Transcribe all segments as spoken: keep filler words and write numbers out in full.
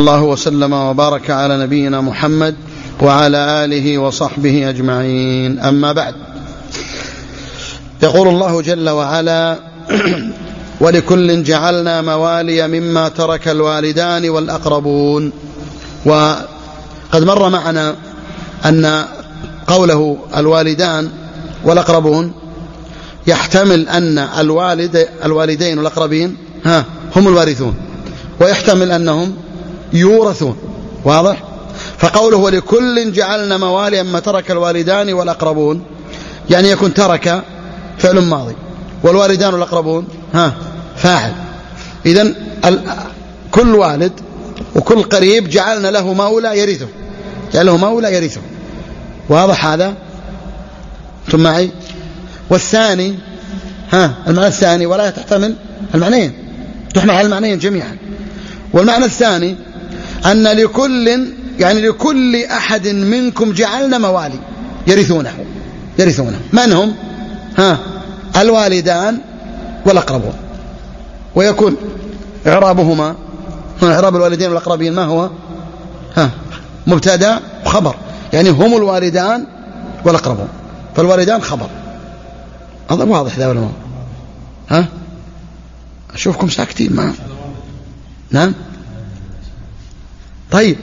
الله وسلم وبارك على نبينا محمد وعلى آله وصحبه أجمعين. أما بعد، يقول الله جل وعلا: ولكل جعلنا موالي مما ترك الوالدان والأقربون. وقد مر معنا أن قوله الوالدان والأقربون يحتمل أن الوالد الوالدين والأقربين ها هم الوارثون، ويحتمل أنهم يورثون. واضح؟ فقوله ولكل جعلنا موالي مما ترك الوالدان والأقربون يعني يكون ترك فعل ماضي، والوالدان والأقربون ها فاعل. إذن كل والد وكل قريب جعلنا له مولى يرثه، جعل له مولى يرثه. واضح هذا؟ ثم معي. والثاني ها المعنى الثاني ولا تحتمل المعنيين، تحمل على المعنيين جميعا. والمعنى الثاني أن لكل يعني لكل أحد منكم جعلنا موالي يرثونه يرثونه من هم؟ ها الوالدان والأقربون. ويكون إعرابهما هنا إعراب الوالدين والأقربين ما هو؟ ها مبتدأ وخبر، يعني هم الوالدان والأقربون، فالوالدان خبر. هذا واضح ذا ولا ما؟ ها أشوفكم ساكتين معه. نعم طيب،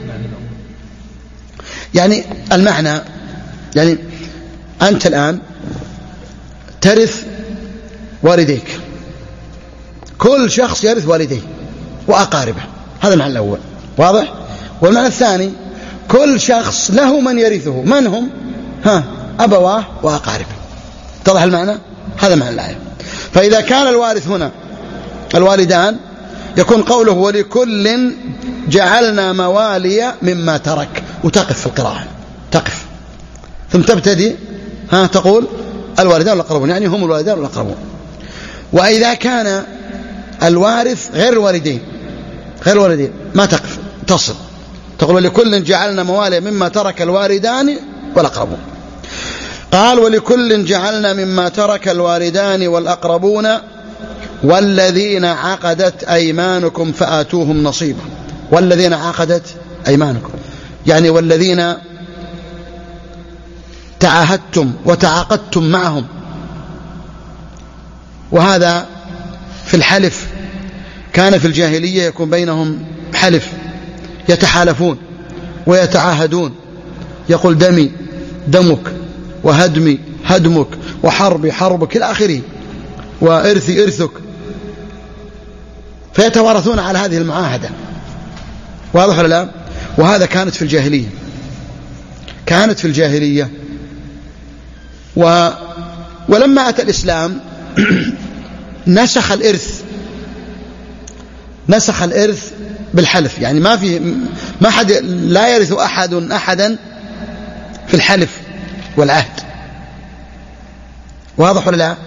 يعني المعنى يعني أنت الآن ترث والديك، كل شخص يرث والديه وأقاربه، هذا المعنى الأول. واضح؟ والمعنى الثاني كل شخص له من يرثه، من هم؟ ها أبواه وأقاربه. اتضح المعنى؟ هذا معنى الآية. فإذا كان الوارث هنا الوالدان يكون قوله ولكل جعلنا موالي مما ترك، وتقف في القراءة، تقف ثم تبتدي ها تقول الوالدان والأقربون، يعني هم الوالدان والأقربون. وإذا كان الوارث غير الوالدين غير الوالدين ما تقف، تصل تقول ولكل جعلنا موالي مما ترك الوالدان والأقربون. قال ولكل جعلنا مما ترك الوالدان والأقربون والذين عقدت أيمانكم فآتوهم نصيبا. والذين عقدت أيمانكم يعني والذين تعاهدتم وتعاقدتم معهم. وهذا في الحلف كان في الجاهلية يكون بينهم حلف، يتحالفون ويتعاهدون، يقول دمي دمك وهدمي هدمك وحربي حربك إلى آخره، وإرثي إرثك، فيتوارثون على هذه المعاهدة. واضح ولا لا؟ وهذا كانت في الجاهلية كانت في الجاهلية و... ولما أتى الإسلام نسخ الإرث نسخ الإرث بالحلف، يعني ما في ما حد لا يرث أحد أحدا في الحلف والعهد. واضح ولا لا؟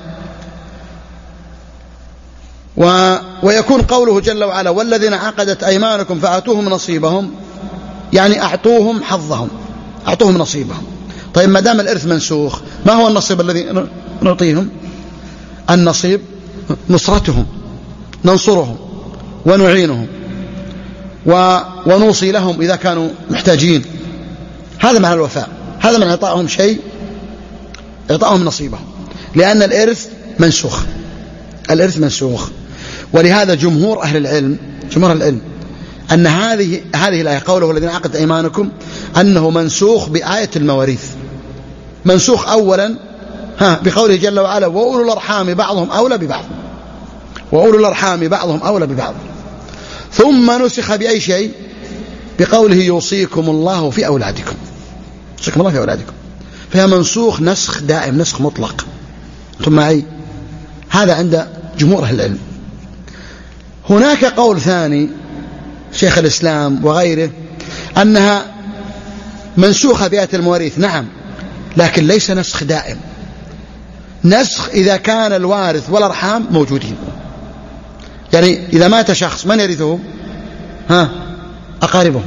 و... ويكون قوله جل وعلا والذين عقدت أيمانكم فآتوهم نصيبهم، يعني أعطوهم حظهم، أعطوهم نصيبهم. طيب ما دام الإرث منسوخ، ما هو النصيب الذي نعطيهم؟ النصيب نصرتهم، ننصرهم ونعينهم و... ونوصي لهم إذا كانوا محتاجين. هذا معنى الوفاء، هذا معنى إعطائهم شيء، إعطائهم نصيبهم، لأن الإرث منسوخ الإرث منسوخ. ولهذا جمهور أهل العلم جمهور العلم أن هذه هذه الآية قوله الذين عقدت أيمانكم أنه منسوخ بآية المواريث. منسوخ أولا ها بقوله جل وعلا وأولو الأرحام بعضهم أولى ببعض، وأولو الأرحام بعضهم أولى ببعض. ثم نسخ بأي شيء؟ بقوله يوصيكم الله في أولادكم، يوصيكم الله في أولادكم. فهي منسوخ نسخ دائم، نسخ مطلق. ثم معي، هذا عند جمهور أهل العلم. هناك قول ثاني شيخ الإسلام وغيره أنها منسوخة بآية المواريث، نعم، لكن ليس نسخ دائم. نسخ إذا كان الوارث والأرحام موجودين، يعني إذا مات شخص من يرثه؟ ها أقاربه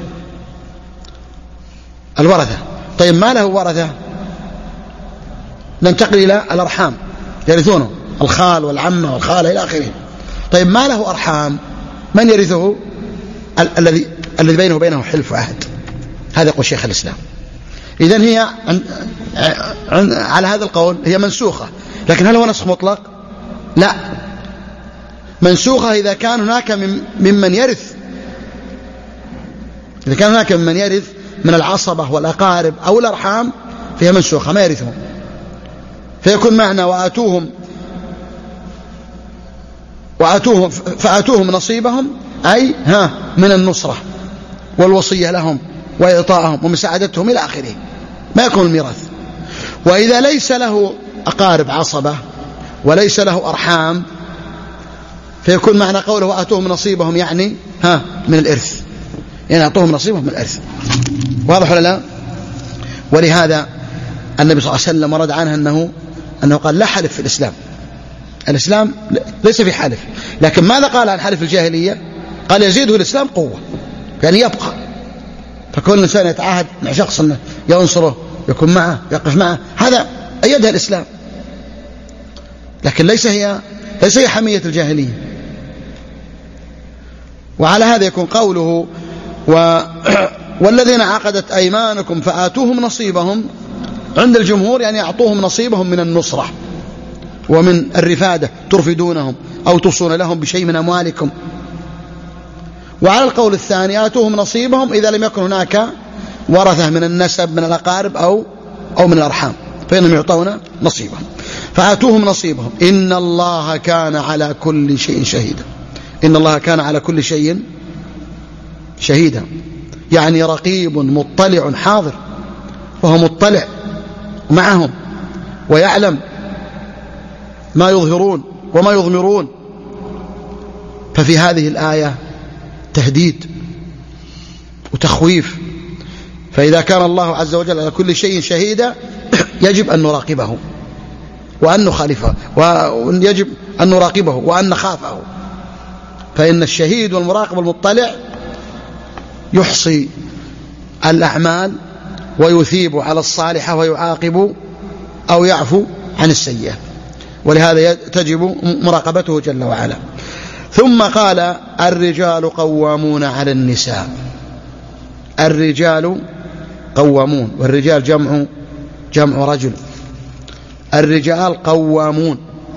الورثة. طيب ما له ورثة؟ ننتقل إلى الأرحام يرثونه، الخال والعمة والخالة إلى آخره. طيب ما له أرحام، من يرثه؟ ال- الذي الذي بينه وبينه حلف عهد. هذا يقول شيخ الإسلام. إذن هي عن عن على هذا القول هي منسوخة، لكن هل هو نسخ مطلق؟ لا، منسوخة إذا كان هناك ممن يرث، إذا كان هناك ممن يرث من العصبة والأقارب أو الأرحام فهي منسوخة ما يرثهم، فيكون معنى وآتوهم وآتوهم فآتوهم نصيبهم أي ها من النصرة والوصية لهم وإعطائهم ومساعدتهم إلى آخره، ما يكون الميراث. وإذا ليس له أقارب عصبة وليس له أرحام فيكون معنى قوله وآتوهم نصيبهم يعني ها من الإرث، يعني أعطوهم نصيبهم من الإرث. واضح ولا لا؟ ولهذا النبي صلى الله عليه وسلم ورد عنه أنه أنه قال لا حلف في الإسلام. الإسلام ليس في حلف، لكن ماذا قال عن حلف الجاهلية؟ قال يزيده الإسلام قوة، يعني يبقى، فكل إنسان يتعاهد مع شخص أنه ينصره يكون معه يقف معه، هذا أيدها الإسلام، لكن ليس هي ليس هي حمية الجاهلية. وعلى هذا يكون قوله و... والذين عقدت أيمانكم فآتوهم نصيبهم عند الجمهور يعني أعطوهم نصيبهم من النصرة ومن الرفادة، ترفدونهم أو توصون لهم بشيء من أموالكم. وعلى القول الثاني آتوهم نصيبهم إذا لم يكن هناك ورثة من النسب من الأقارب أو أو من الأرحام فإنهم يعطون نصيبهم. فآتوهم نصيبهم إن الله كان على كل شيء شهيدا. إن الله كان على كل شيء شهيدا يعني رقيب مطلع حاضر، وهو مطلع معهم ويعلم ما يظهرون وما يضمرون. ففي هذه الآية تهديد وتخويف، فإذا كان الله عز وجل على كل شيء شهيدا يجب أن نراقبه وأن نخالفه، ويجب أن نراقبه وأن نخافه، فإن الشهيد والمراقب المطلع يحصي الأعمال ويثيب على الصالحة ويعاقب أو يعفو عن السيئة، ولهذا تجب مراقبته جل وعلا. ثم قال الرجال قوامون على النساء. الرجال قوامون، والرجال جمع جمع رجل. الرجال قوامون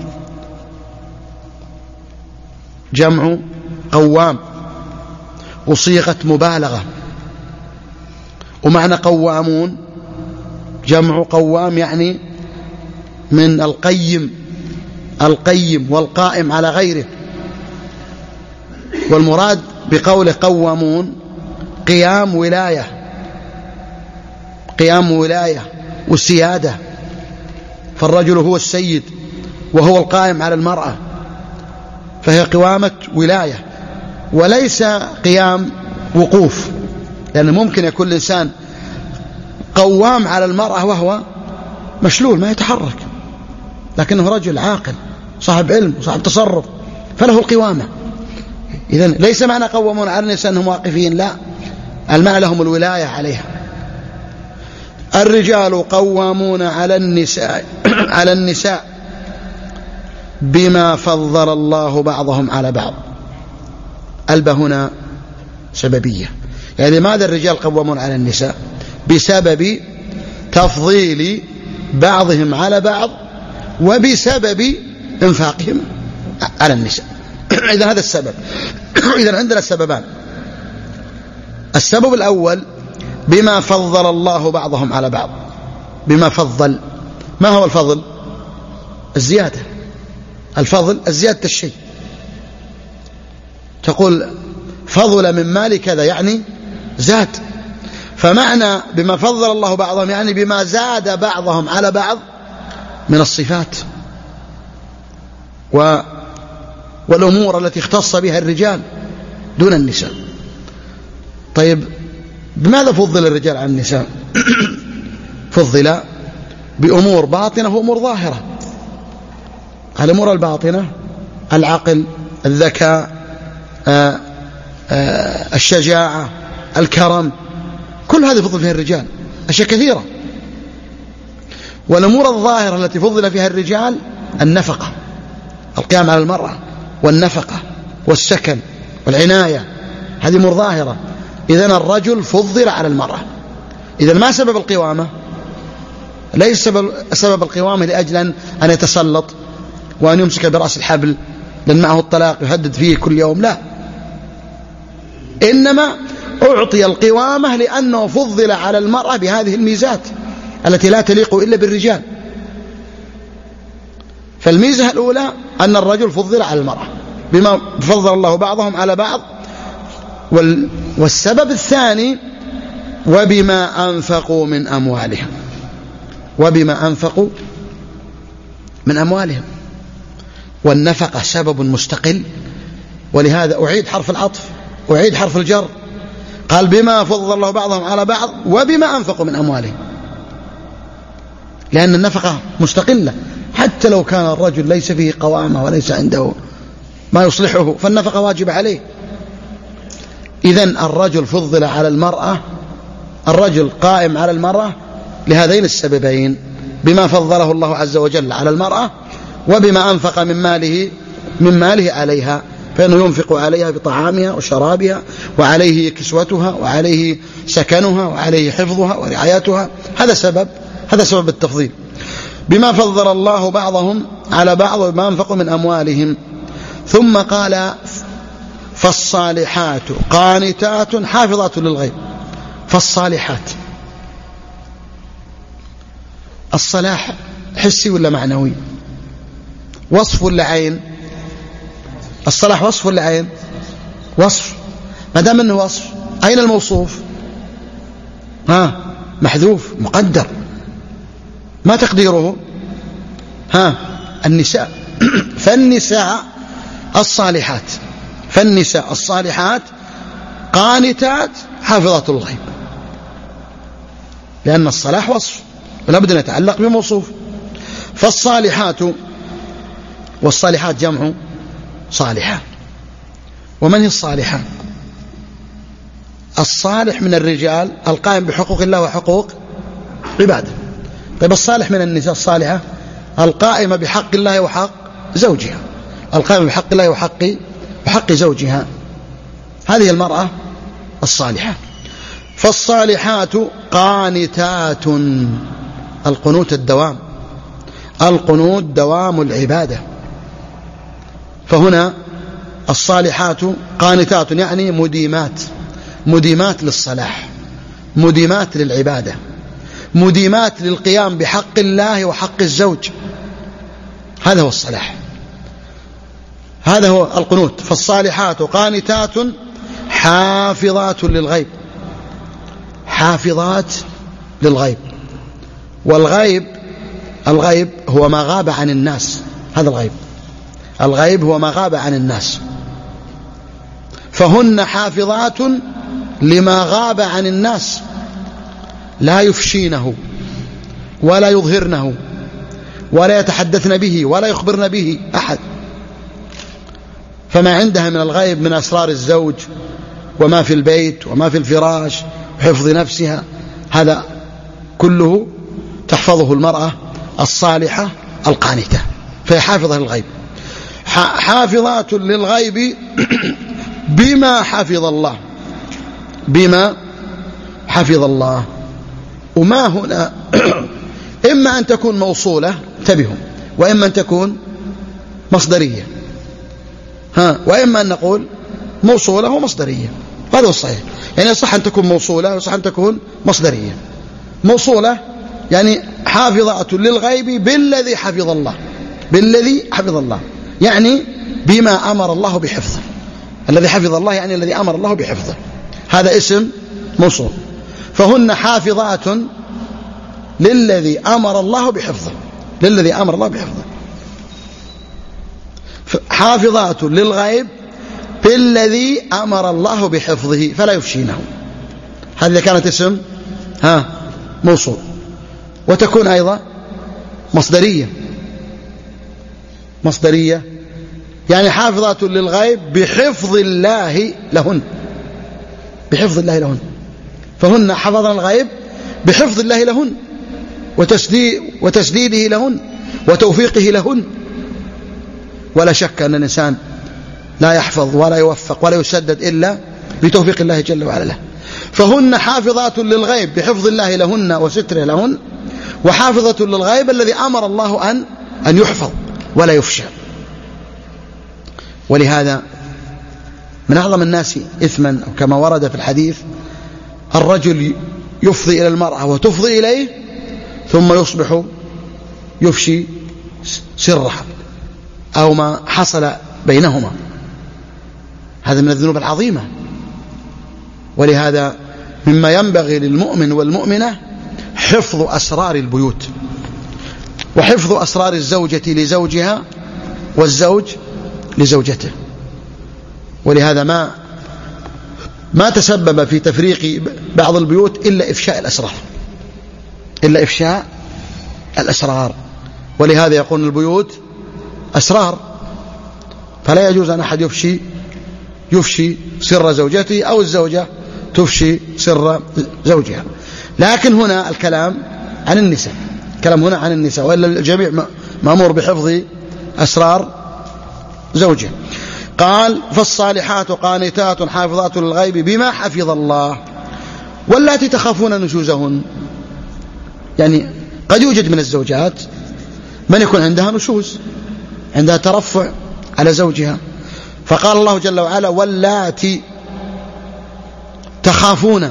جمع قوام، وصيغة مبالغة. ومعنى قوامون جمع قوام يعني من القيم، القيم والقائم على غيره. والمراد بقوله قوامون قيام ولاية، قيام ولاية والسيادة، فالرجل هو السيد وهو القائم على المرأة، فهي قوامة ولاية وليس قيام وقوف، لأن ممكن يكون الإنسان قوام على المرأة وهو مشلول ما يتحرك، لكنه رجل عاقل صاحب علم وصاحب تصرف فله القوامة. إذن ليس معنى قوامون على النساء أنهم واقفين، لا، المعنى لهم الولاية عليها. الرجال قوامون على النساء على النساء بما فضل الله بعضهم على بعض. الب هنا سببية، يعني لماذا الرجال قوامون على النساء؟ بسبب تفضيل بعضهم على بعض وبسبب انفاقهم على النساء. إذا هذا السبب. إذا عندنا السببان. السبب الأول بما فضل الله بعضهم على بعض. بما فضل، ما هو الفضل؟ الزيادة. الفضل الزيادة الشيء، تقول فضل من مال كذا يعني زاد، فمعنى بما فضل الله بعضهم يعني بما زاد بعضهم على بعض من الصفات و والأمور التي اختص بها الرجال دون النساء. طيب بماذا فضل الرجال عن النساء؟ فضل بأمور باطنة وأمور ظاهرة. الأمور الباطنة العقل، الذكاء، آآ آآ الشجاعة، الكرم، كل هذه فضل فيها الرجال أشياء كثيرة. والأمور الظاهرة التي فضل فيها الرجال النفقة، القيام على المرأة والنفقة والسكن والعناية، هذه أمور ظاهرة. إذن الرجل فضل على المرأة. إذن ما سبب القوامة؟ ليس سبب, سبب القوامة لأجل أن يتسلط وأن يمسك برأس الحبل لأن معه الطلاق يهدد فيه كل يوم، لا، إنما أعطي القوامة لأنه فضل على المرأة بهذه الميزات التي لا تليق إلا بالرجال. فالميزة الأولى أن الرجل فضل على المرأة بما فضل الله بعضهم على بعض، والسبب الثاني وبما أنفقوا من أموالهم، وبما أنفقوا من أموالهم، والنفقة سبب مستقل، ولهذا أعيد حرف العطف، أعيد حرف الجر، قال بما فضل الله بعضهم على بعض وبما أنفقوا من أموالهم، لأن النفقة مستقلة، حتى لو كان الرجل ليس فيه قوامة وليس عنده ما يصلحه فالنفقة واجب عليه. إذن الرجل فضل على المرأة، الرجل قائم على المرأة لهذين السببين، بما فضله الله عز وجل على المرأة وبما أنفق من ماله من ماله عليها، فإنه ينفق عليها بطعامها وشرابها، وعليه كسوتها، وعليه سكنها، وعليه حفظها ورعايتها. هذا سبب هذا سبب التفضيل. بما فضل الله بعضهم على بعض وبما أنفقوا من أموالهم. ثم قال فالصالحات قانتات حافظات للغيب. فالصالحات، الصلاح حسي ولا معنوي؟ وصف ولا عين؟ الصلاح وصف ولا عين؟ وصف. ما دام انه وصف اين الموصوف؟ ها محذوف مقدر، ما تقديره؟ ها النساء. فالنساء الصالحات فالنساء الصالحات قانتات حافظات الغيب، لأن الصلاح وصف ولا بد أن يتعلق بموصوف. فالصالحات، والصالحات جمع صالحة. ومن هي الصالحة؟ الصالح من الرجال القائم بحقوق الله وحقوق عباده. طيب الصالح من النساء الصالحة القائمة بحق الله وحق زوجها، القائمة بحق الله وحق وحق زوجها، هذه المرأة الصالحة. فالصالحات قانتات، القنوت الدوام، القنوت دوام العبادة. فهنا الصالحات قانتات يعني مديمات، مديمات للصلاح، مديمات للعبادة، مديمات للقيام بحق الله وحق الزوج. هذا هو الصلاح، هذا هو القنوت. فالصالحات قانتات حافظات للغيب، حافظات للغيب. والغيب، الغيب هو ما غاب عن الناس، هذا الغيب، الغيب هو ما غاب عن الناس. فهن حافظات لما غاب عن الناس، لا يفشينه ولا يظهرنه ولا يتحدثن به ولا يخبرن به أحد. فما عندها من الغيب من أسرار الزوج وما في البيت وما في الفراش وحفظ نفسها، هذا كله تحفظه المرأة الصالحة القانتة، فهي حافظة للغيب. حافظات للغيب بما حفظ الله، بما حفظ الله. وما هنا إما أن تكون موصولة، انتبهوا، وإما أن تكون مصدرية، ها، وإما أن نقول موصولة ومصدرية، هذا هو الصحيح. يعني يصح أن تكون موصولة ويصح أن تكون مصدرية. موصولة يعني حافظة للغيب بالذي حفظ الله، بالذي حفظ الله يعني بما أمر الله بحفظه، الذي حفظ الله يعني الذي أمر الله بحفظه، هذا اسم موصول. فهن حافظات للذي أمر الله بحفظه، للذي أمر الله بحفظه. حافظات للغيب بالذي أمر الله بحفظه فلا يفشينه، هذه كانت اسم ها موصول. وتكون أيضا مصدرية، مصدرية يعني حافظات للغيب بحفظ الله لهن، بحفظ الله لهن. فهن حفظن الغيب بحفظ الله لهن وتسديد وتسديده لهن وتوفيقه لهن. ولا شك أن الإنسان لا يحفظ ولا يوفق ولا يسدد إلا بتوفيق الله جل وعلا له. فهن حافظات للغيب بحفظ الله لهن وستره لهن، وحافظة للغيب الذي أمر الله أن أن يحفظ ولا يفشى. ولهذا من أعظم الناس إثما كما ورد في الحديث الرجل يفضي إلى المرأة وتفضي إليه ثم يصبح يفشي سرها أو ما حصل بينهما، هذا من الذنوب العظيمة. ولهذا مما ينبغي للمؤمن والمؤمنة حفظ أسرار البيوت، وحفظ أسرار الزوجة لزوجها والزوج لزوجته. ولهذا ما ما تسبب في تفريق بعض البيوت إلا إفشاء الأسرار، إلا إفشاء الأسرار. ولهذا يقول البيوت أسرار، فلا يجوز أن أحد يفشي يفشي سر زوجته أو الزوجة تفشي سر زوجها. لكن هنا الكلام عن النساء، الكلام هنا عن النساء، وإلا الجميع مأمور بحفظ أسرار زوجه. قال فالصالحات قانتات حافظات للغيب بما حفظ الله واللاتي تخافون نشوزهن. يعني قد يوجد من الزوجات من يكون عندها نشوز، عندها ترفع على زوجها، فقال الله جل وعلا واللاتي تخافون،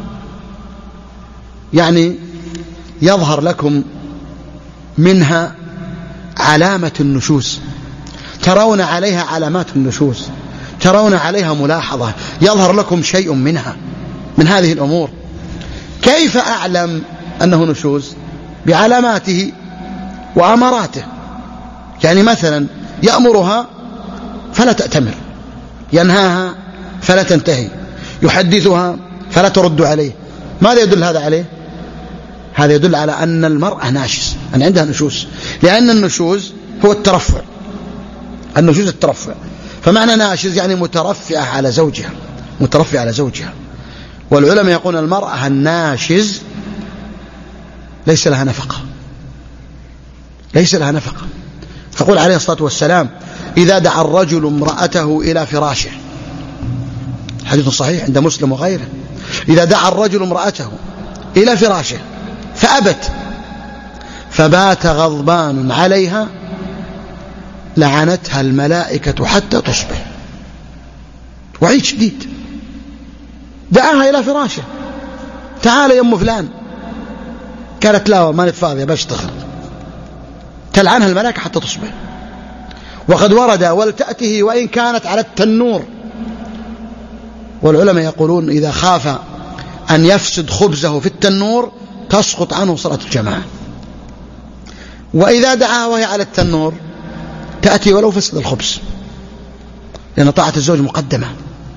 يعني يظهر لكم منها علامة النشوز، ترون عليها علامات النشوز، ترون عليها ملاحظة، يظهر لكم شيء منها من هذه الأمور. كيف أعلم أنه نشوز؟ بعلاماته وأمراته. يعني مثلا يأمرها فلا تأتمر، ينهاها فلا تنتهي، يحدثها فلا ترد عليه. ماذا يدل هذا عليه؟ هذا يدل على أن المرأة ناشز، أن عندها نشوز، لأن النشوز هو الترفع، النشوز الترفع. فمعنى ناشز يعني مترفعة على زوجها، مترفعة على زوجها. والعلماء يقولون المرأة الناشز ليس لها نفقة، ليس لها نفقة. فقول عليه الصلاة والسلام إذا دعا الرجل امرأته إلى فراشه، حديث صحيح عند مسلم وغيره، إذا دعا الرجل امرأته إلى فراشه فأبت فبات غضبان عليها لعنتها الملائكة حتى تصبح. وعيد شديد، دعاها إلى فراشه، تعال يا أم فلان، قالت لا ما نتفاضي بشتغل، تلعنها الملائكة حتى تصبح. وقد ورد ولتأته وإن كانت على التنور. والعلماء يقولون إذا خاف أن يفسد خبزه في التنور تسقط عنه صلاة الجماعة. وإذا دعاها وهي على التنور تأتي ولو فسد الخبز، لأن طاعة الزوج مقدمة.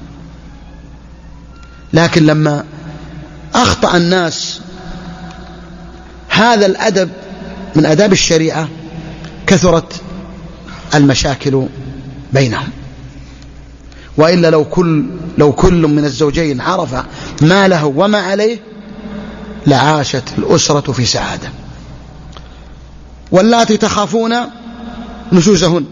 لكن لما أخطأ الناس هذا الأدب من آداب الشريعة كثرت المشاكل بينهم. وإلا لو كل, لو كل من الزوجين عرف ما له وما عليه لعاشت الأسرة في سعادة. واللاتي تخافون نشوزهن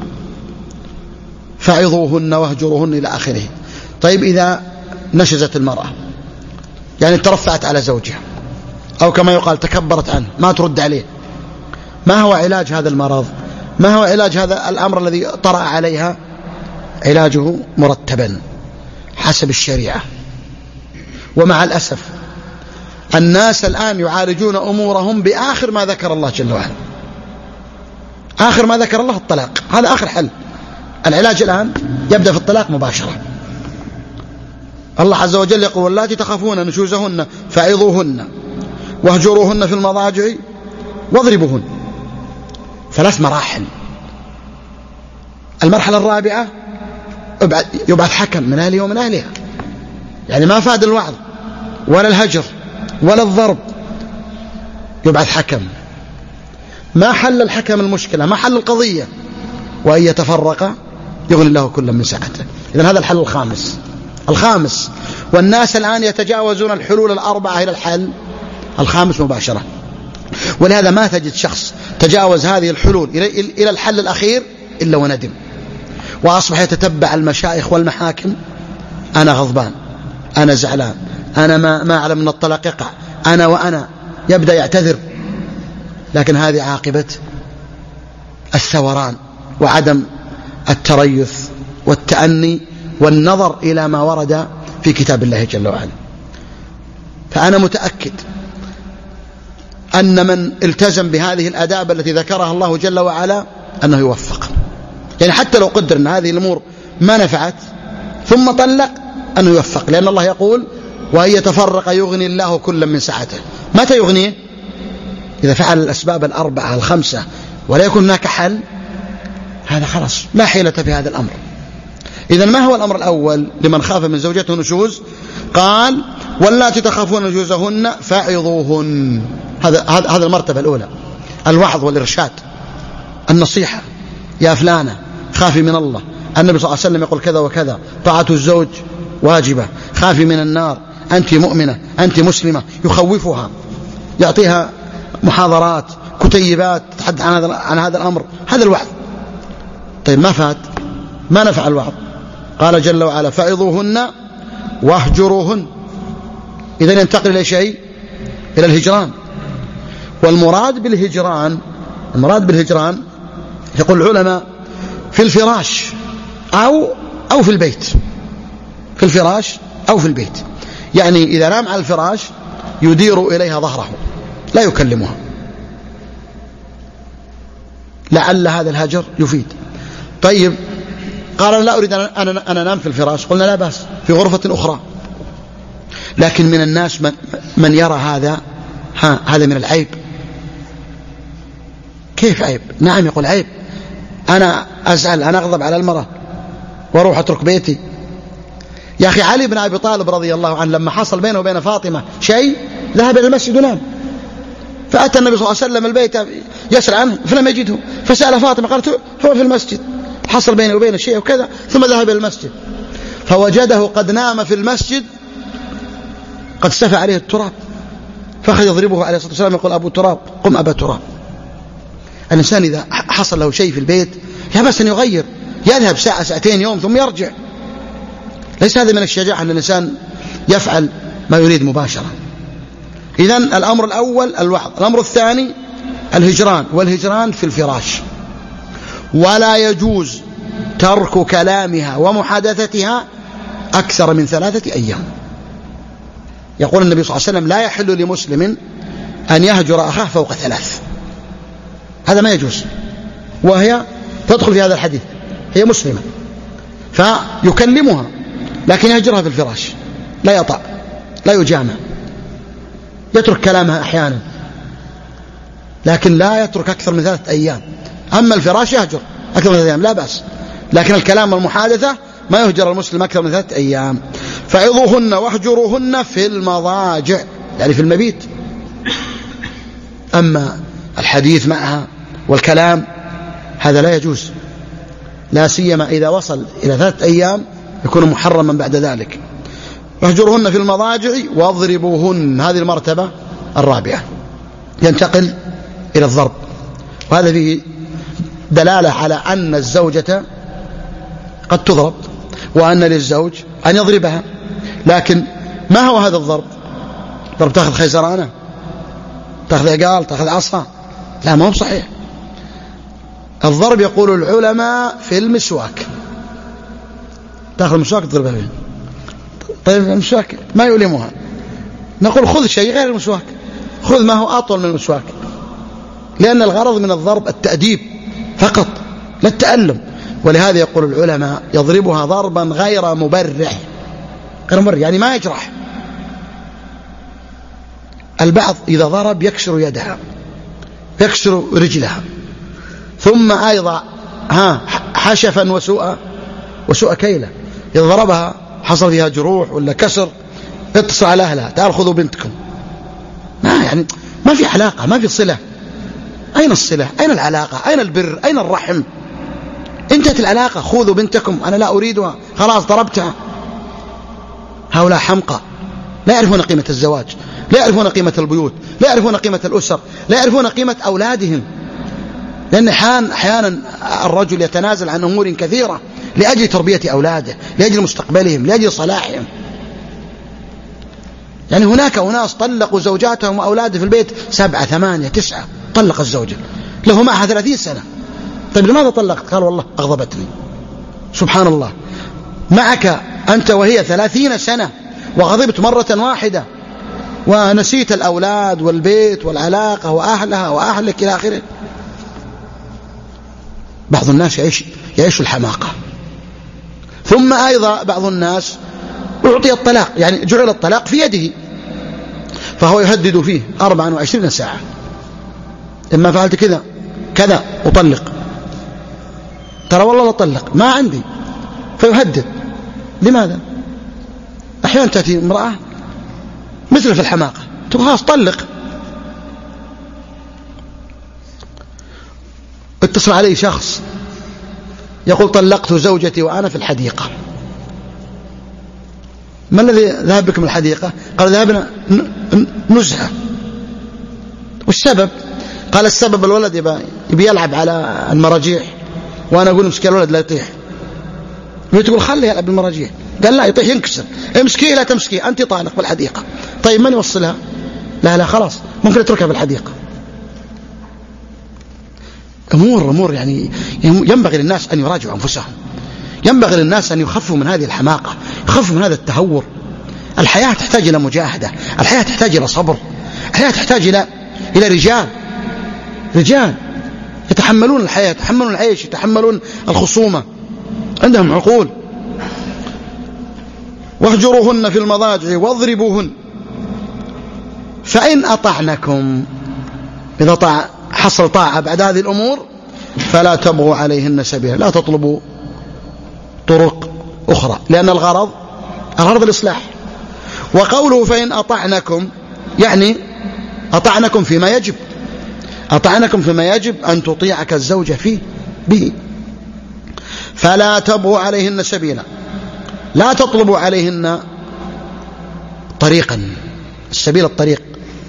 فعظوهن واهجروهن إلى آخره. طيب إذا نشزت المرأة يعني ترفعت على زوجها أو كما يقال تكبرت عنه، ما ترد عليه، ما هو علاج هذا المرض؟ ما هو علاج هذا الأمر الذي طرأ عليها؟ علاجه مرتبا حسب الشريعة. ومع الأسف الناس الآن يعالجون أمورهم بآخر ما ذكر الله جل وعلا. آخر ما ذكر الله الطلاق، هذا آخر حل. العلاج الآن يبدأ في الطلاق مباشرة. الله عز وجل يقول واللاتي تخافون نشوزهن فعظوهن واهجروهن في المضاجع واضربوهن. ثلاث مراحل. المرحلة الرابعة يبعث حكم من أهله ومن أهلها، يعني ما فاد الوعظ ولا الهجر ولا الضرب، يبعث حكم. ما حل الحكم المشكلة، ما حل القضية، وأن يتفرق يغني الله كل من سعته. إذن هذا الحل الخامس. الخامس والناس الآن يتجاوزون الحلول الأربعة إلى الحل الخامس مباشرة. ولهذا ما تجد شخص تجاوز هذه الحلول إلى الحل الأخير إلا وندم، وأصبح يتتبع المشايخ والمحاكم، أنا غضبان، أنا زعلان، أنا ما, ما أعلم أن الطلاق يقع، أنا وأنا، يبدأ يعتذر. لكن هذه عاقبة الثوران وعدم التريث والتأني والنظر إلى ما ورد في كتاب الله جل وعلا. فأنا متأكد أن من التزم بهذه الآداب التي ذكرها الله جل وعلا أنه يوفق. يعني حتى لو قدر أن هذه الأمور ما نفعت ثم طلق أنه يوفق، لأن الله يقول وأن يتفرق يغني الله كلا من سعته. متى يغنيه؟ إذا فعل الأسباب الأربعة الخمسة ولا يكون هناك حل، هذا خلاص لا حيلة في هذا الأمر. إذن ما هو الأمر الأول لمن خاف من زوجته نشوز؟ قال واللاتي تخافون نشوزهن فعظوهن. هذا هذا المرتبة الأولى، الوعظ والإرشاد، النصيحة. يا فلانة خافي من الله، النبي صلى الله عليه وسلم يقول كذا وكذا، طاعة الزوج واجبة، خافي من النار، أنت مؤمنة، أنت مسلمة. يخوفها، يعطيها محاضرات، كتيبات تتحدث عن هذا عن هذا الأمر. هذا الوعظ. طيب ما فات، ما نفع الوعظ. قال جل وعلا فعظوهن واهجروهن. إذن ينتقل إلى شيء، إلى الهجران. والمراد بالهجران، المراد بالهجران يقول العلماء في الفراش أو أو في البيت. في الفراش أو في البيت، يعني إذا نام على الفراش يدير إليها ظهره، لا يكلمها. لعل هذا الهجر يفيد. طيب قال لا أريد أن أنا أنام في الفراش، قلنا لا بأس في غرفة أخرى. لكن من الناس من, من يرى هذا ها هذا من العيب. كيف عيب؟ نعم يقول عيب. أنا أزعل، أنا أغضب على المرأة وأروح أترك بيتي. يا أخي علي بن أبي طالب رضي الله عنه لما حصل بينه وبين فاطمة شيء ذهب إلى المسجد ونام. فأتى النبي صلى الله عليه وسلم البيت يسأل عنه فلم يجده، فسأل فاطمة قالت هو في المسجد، حصل بينه وبين شيء وكذا، ثم ذهب إلى المسجد فوجده قد نام في المسجد، قد سفى عليه التراب، فأخذ يضربه عليه الصلاة والسلام يقول أبو تراب قم أبا تراب. الإنسان إذا حصل له شيء في البيت لا بأس أن يغير، يذهب ساعة ساعتين يوم ثم يرجع. ليس هذا من الشجاعة أن الإنسان يفعل ما يريد مباشرة. إذن الأمر الأول الوعظ. الأمر الثاني الهجران، والهجران في الفراش. ولا يجوز ترك كلامها ومحادثتها أكثر من ثلاثة أيام. يقول النبي صلى الله عليه وسلم لا يحل لمسلم أن يهجر أخاه فوق ثلاث. هذا ما يجوز، وهي تدخل في هذا الحديث، هي مسلمة فيكلمها لكن يهجرها في الفراش، لا يطأ، لا يجامع، يترك كلامها أحيانا لكن لا يترك أكثر من ثلاثة أيام. أما الفراش يهجر أكثر من ثلاثة أيام لا بأس، لكن الكلام والمحادثة ما يهجر المسلم أكثر من ثلاثة أيام. فعظوهن واهجروهن في المضاجع، يعني في المبيت. أما الحديث معها والكلام هذا لا يجوز، لا سيما إذا وصل إلى ثلاثة أيام يكون محرما بعد ذلك. واهجروهن في المضاجع واضربوهن. هذه المرتبة الرابعة، ينتقل إلى الضرب. وهذا فيه دلالة على أن الزوجة قد تضرب وأن للزوج أن يضربها. لكن ما هو هذا الضرب؟ ضرب تأخذ خيزرانة، تأخذ عقال، تأخذ عصا؟ لا، ما هو صحيح. الضرب يقول العلماء في المسواك، تأخذ المسواك تضربها به. طيب المسواك ما يؤلمها، نقول خذ شيء غير المسواك، خذ ما هو أطول من المسواك، لأن الغرض من الضرب التأديب فقط لا التألم. ولهذا يقول العلماء يضربها ضربا غير مبرح، غير مبرح يعني ما يجرح. البعض إذا ضرب يكسر يدها، يكسر رجلها، ثم أيضا ها حشفا وسوء وسوء كيلة. إذا ضربها حصل فيها جروح ولا كسر اتصل على أهلها، تعال خذوا بنتكم. ما يعني ما في علاقة، ما في صلة. أين الصلة؟ أين العلاقة؟ أين البر؟ أين الرحم؟ انتهت العلاقة، خذوا بنتكم، أنا لا أريدها، خلاص ضربتها. هؤلاء حمقى، لا يعرفون قيمة الزواج، لا يعرفون قيمة البيوت، لا يعرفون قيمة الأسر، لا يعرفون قيمة أولادهم. لأن أحيانا الرجل يتنازل عن أمور كثيرة لأجل تربية أولاده، لأجل مستقبلهم، لأجل صلاحهم. يعني هناك أناس طلقوا زوجاتهم وأولادهم في البيت سبعة ثمانية تسعة، طلق الزوجة له معها ثلاثين سنة. طيب لماذا طلقت؟ قال والله أغضبتني. سبحان الله، معك أنت وهي ثلاثين سنة وغضبت مرة واحدة ونسيت الأولاد والبيت والعلاقة وأهلها وأهلك إلى آخره. بعض الناس يعيش يعيش الحماقة. ثم أيضا بعض الناس أعطي الطلاق، يعني جعل الطلاق في يده، فهو يهدد فيه أربعة وعشرين ساعة، إما فعلت كذا كذا أطلق، ترى والله لا أطلق ما عندي، فيهدد. لماذا؟ أحيانا تأتي امرأة مثل في الحماقة تقول خلاص طلق. اتصل علي شخص يقول طلقت زوجتي وأنا في الحديقة. ما الذي ذهب بكم الحديقة؟ قال ذهبنا نزهة. والسبب؟ قال السبب الولد يبي, يبي يلعب على المراجيح، وأنا أقول امسكي الولد لا يطيح. تقول خليه يلعب بالمراجيح. قال لا يطيح ينكسر. امسكيه لا تمسكيه، أنت طالق بالحديقة. طيب من يوصلها؟ لا لا خلاص ممكن اتركها بالحديقة. أمور أمور يعني ينبغي للناس أن يراجعوا أنفسهم، ينبغي للناس أن يخفوا من هذه الحماقة، يخفوا من هذا التهور. الحياة تحتاج إلى مجاهدة، الحياة تحتاج إلى صبر، الحياة تحتاج إلى إلى رجال رجال يتحملون الحياة، يتحملون العيش، يتحملون الخصومة، عندهم عقول. واهجروهن في المضاجع واضربوهن فإن أطعنكم، إذا طاع حصل طاعة بعد هذه الأمور فلا تبغوا عليهن سبيلا، لا تطلبوا طرق أخرى، لأن الغرض الغرض الإصلاح. وقوله فإن أطعنكم يعني أطعنكم فيما يجب، أطعنكم فيما يجب أن تطيعك الزوجة فيه به. فلا تبغوا عليهن سبيلا، لا تطلبوا عليهن طريقا. السبيل الطريق،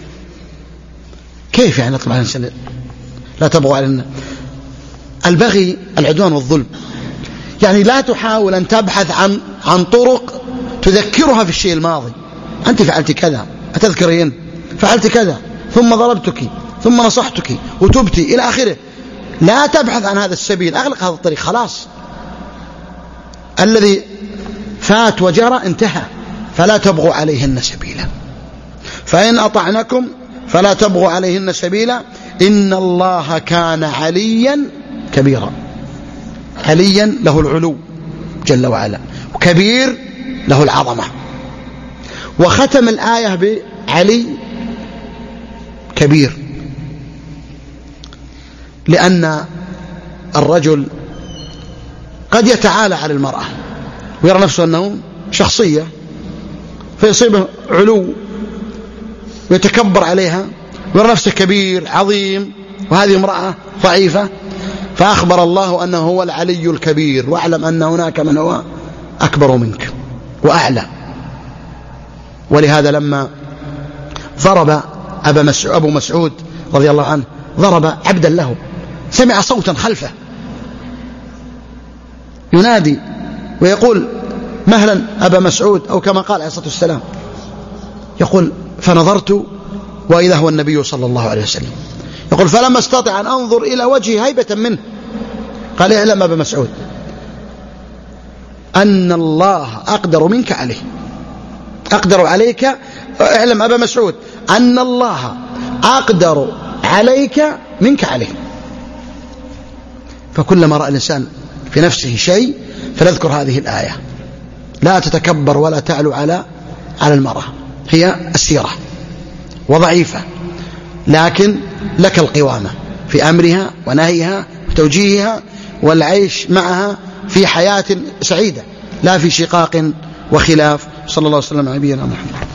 كيف يعني نطلب عليهن سبيل؟ لا تبغوا عليهن البغي العدوان والظلم، يعني لا تحاول أن تبحث عن عن طرق تذكرها في الشيء الماضي. أنت فعلت كذا أتذكرين، فعلت كذا ثم ضربتك ثم نصحتك وتبتي إلى آخره. لا تبحث عن هذا السبيل، أغلق هذا الطريق، خلاص الذي فات وجرى انتهى. فلا تبغوا عليهن سبيلا. فإن أطعنكم فلا تبغوا عليهن سبيلا إن الله كان عليا كبيرا. عليا له العلو جل وعلا، وكبير له العظمة. وختم الآية بعلي كبير، لأن الرجل قد يتعالى على المرأة ويرى نفسه أنه شخصية، فيصيبه علو ويتكبر عليها ويرى نفسه كبير عظيم، وهذه امرأة ضعيفة. فأخبر الله أنه هو العلي الكبير، واعلم أن هناك من هو أكبر منك وأعلى. ولهذا لما ضرب أبو مسعود رضي الله عنه، ضرب عبدا له، سمع صوتا خلفه ينادي ويقول مهلا أبا مسعود، أو كما قال عليه الصلاة والسلام، يقول فنظرت وإذا هو النبي صلى الله عليه وسلم، يقول فلما استطع أن أنظر إلى وجهه هيبة منه، قال اعلم أبا مسعود أن الله أقدر منك عليه، أقدر عليك. اعلم أبا مسعود أن الله أقدر عليك منك عليه. فكلما رأى الإنسان في نفسه شيء فليذكر هذه الآية. لا تتكبر ولا تعلو على على المرأة، هي أسيرة وضعيفة، لكن لك القوامة في أمرها ونهيها وتوجيهها والعيش معها في حياة سعيدة، لا في شقاق وخلاف. صلى الله عليه وسلم على نبينا محمد.